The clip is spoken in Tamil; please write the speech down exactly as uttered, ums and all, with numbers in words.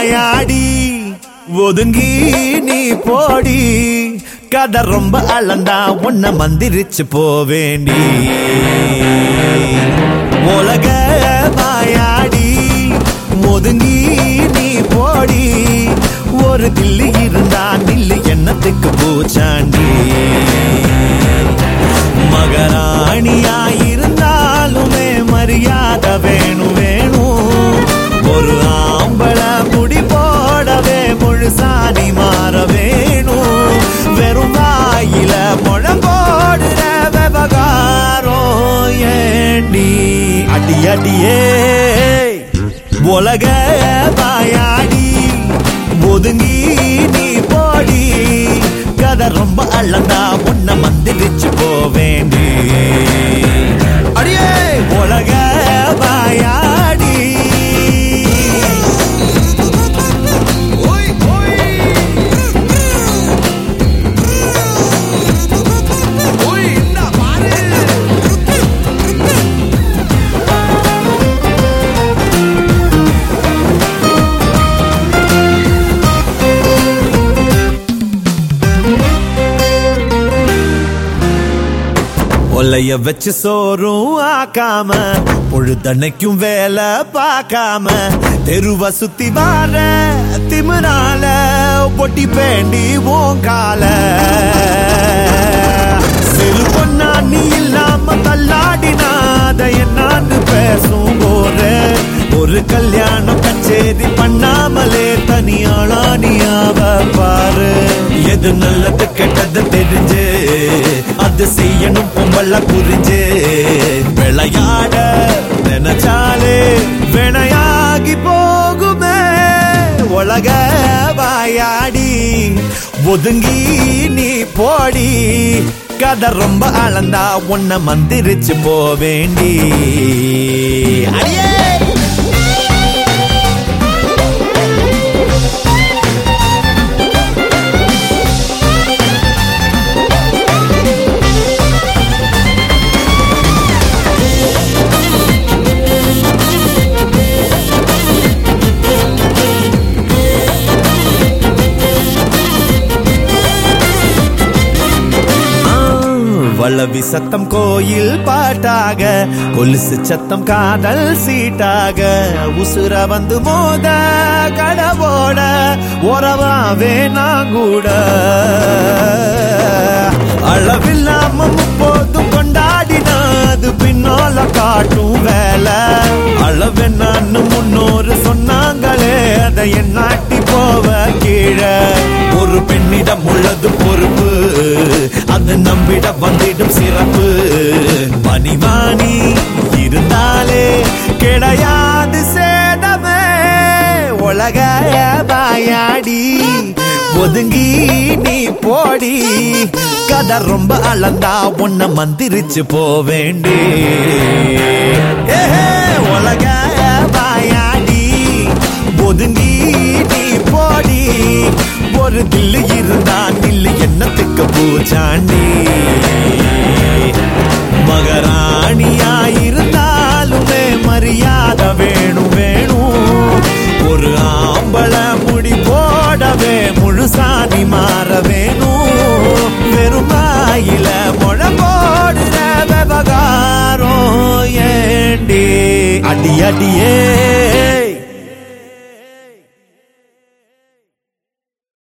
வாயாடி ஒதுங்கி நீ போடி கதை ரொம்ப அளந்தா உன்ன மந்திரிச்சு போவேண்டி உலக வாயாடி ஒதுங்கி நீ போடி ஒரு தில்லி இருந்தா நில்லு என்னத்துக்கு பூச்சாண்டி மகராணியாயிருந்தாலுமே மரியாதை வேணும் வேணும் ஒரு ஆம்பள முடி போடவே முழுசாணி மாற வேணும் வெறும் வாயில முழங்கோடுற விவகாரம் ஏண்டி அடி அடியே உலக வாயாடி ஒதுங்கி நீ போடி கதை ரொம்ப அளந்தா உன்ன மந்திரிச்சு போவேண்டி அடியே உலக வாயாடி ஒல்லைய வச்சு சோறும் ஆக்காம பொழுதன்னைக்கும் வேலை பார்க்காம தெருவ சுத்தி வார திமிரால பொட்டி பேண்டி ஓங்கால சிறு பொண்ணா நீ இல்லாம தள்ளாடினாத என்னான்னு பேசும் போற ஒரு கல்யாணம் கச்சேரி பண்ணாமலே தனியாளா நீயாவ பாரு எது நல்லது கெட்டது தெரிஞ்சு அது செய்யணும் பொம்பள புரிஞ்சு விளையாட நினைச்சாலே வினையாகி போகுமே உலக வாயாடி ஒதுங்கி நீ போடி கதை ரொம்ப அளந்தா உன்ன மந்திரிச்சு போவேண்டி அடியே வளவி சத்தம் கோயில் பாட்டாக கொலுசு சத்தம் காதல் சீட்டாக உசுர வந்து மோத கடவோட உறவாவே நான் கூட அளவில்லாம முப்போதும் கொண்டாடினது பின்னால காட்டும் வேலை அளவு நான் முன்னோரு சொன்னாங்களே அதை என் நாட்டி போவ கீழே ஒரு பெண்ணிடம் உள்ளது பொறுப்பு அது நம்பிட வந்திடும் சிறப்பு பனிமானி இருந்தாலே கிடையாது சேதமே உலக வாயாடி ஒதுங்கி நீ போடி கதை ரொம்ப அளந்தா உன்ன மந்திரிச்சு போவேண்டி உலக வாயாடி ஒதுங்கி நீ போடி ஒரு தில்லு இருந்தா நில்லு என்னத்துக்கு பூச்சாண்டி மகராணியாயிருந்தாலுமே மரியாதை வேணும் வேணும் ஒரு ஆம்பள முடி போடவே முழுசாணி மாற வேணும் வெறும் வாயில முழங்கோடுற விவகாரம் ஏண்டி அடி அடியே